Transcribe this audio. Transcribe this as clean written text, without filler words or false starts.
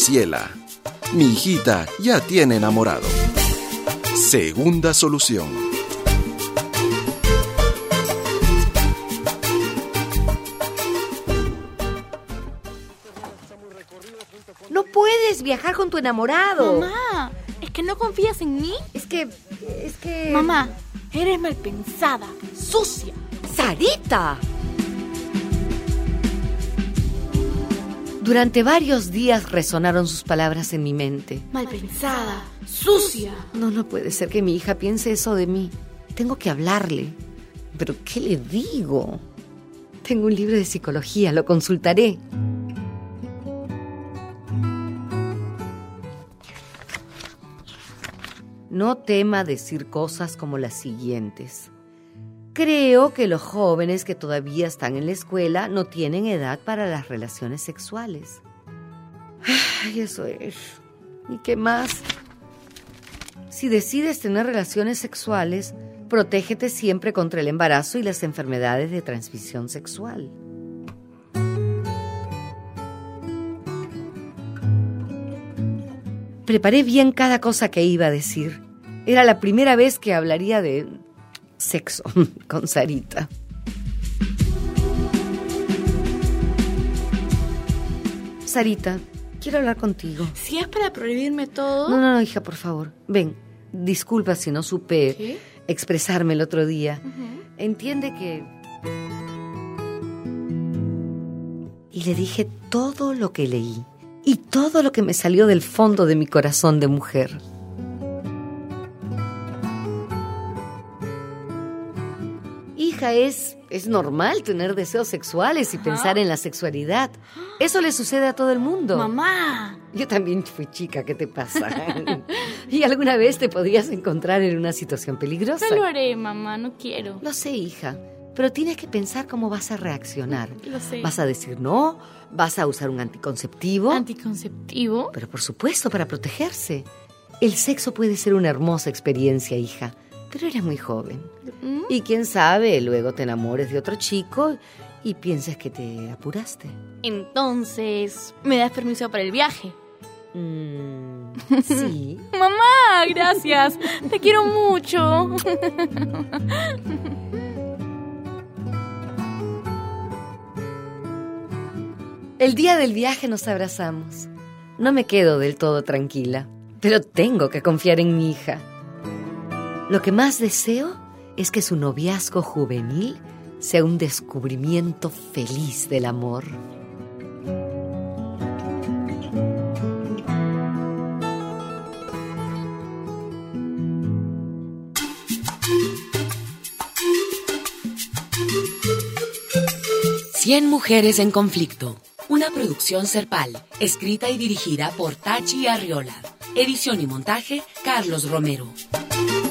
Graciela. Mi hijita ya tiene enamorado. Segunda solución. No puedes viajar con tu enamorado. Mamá, ¿es que no confías en mí? Es que... Mamá, eres mal pensada, sucia. ¡Sarita! Durante varios días resonaron sus palabras en mi mente. Mal pensada, sucia. No puede ser que mi hija piense eso de mí. Tengo que hablarle. ¿Pero qué le digo? Tengo un libro de psicología, lo consultaré. No tema decir cosas como las siguientes. Creo que los jóvenes que todavía están en la escuela no tienen edad para las relaciones sexuales. Ay, eso es. ¿Y qué más? Si decides tener relaciones sexuales, protégete siempre contra el embarazo y las enfermedades de transmisión sexual. Preparé bien cada cosa que iba a decir. Era la primera vez que hablaría de sexo con Sarita. Sarita, quiero hablar contigo. Si es para prohibirme todo... No, hija, por favor. Ven, disculpa si no supe ¿Qué? expresarme el otro día. Entiende que... Y le dije todo lo que leí y todo lo que me salió del fondo de mi corazón de mujer. Hija, es normal tener deseos sexuales y pensar en la sexualidad. Eso le sucede a todo el mundo. Mamá. Yo también fui chica, ¿qué te pasa? ¿Y alguna vez te podrías encontrar en una situación peligrosa? No lo haré, mamá, no quiero. Lo sé, hija, pero tienes que pensar cómo vas a reaccionar. Lo sé. ¿Vas a decir no? ¿Vas a usar un anticonceptivo? ¿Anticonceptivo? Pero por supuesto, para protegerse. El sexo puede ser una hermosa experiencia, hija, pero eres muy joven. Y quién sabe, luego te enamores de otro chico y pienses que te apuraste. Entonces, ¿me das permiso para el viaje? Sí. Mamá, gracias. Te quiero mucho. El día del viaje nos abrazamos. No me quedo del todo tranquila, pero tengo que confiar en mi hija. Lo que más deseo es que su noviazgo juvenil sea un descubrimiento feliz del amor. Cien mujeres en conflicto. Una producción Serpal, escrita y dirigida por Tachi Arriola. Edición y montaje, Carlos Romero.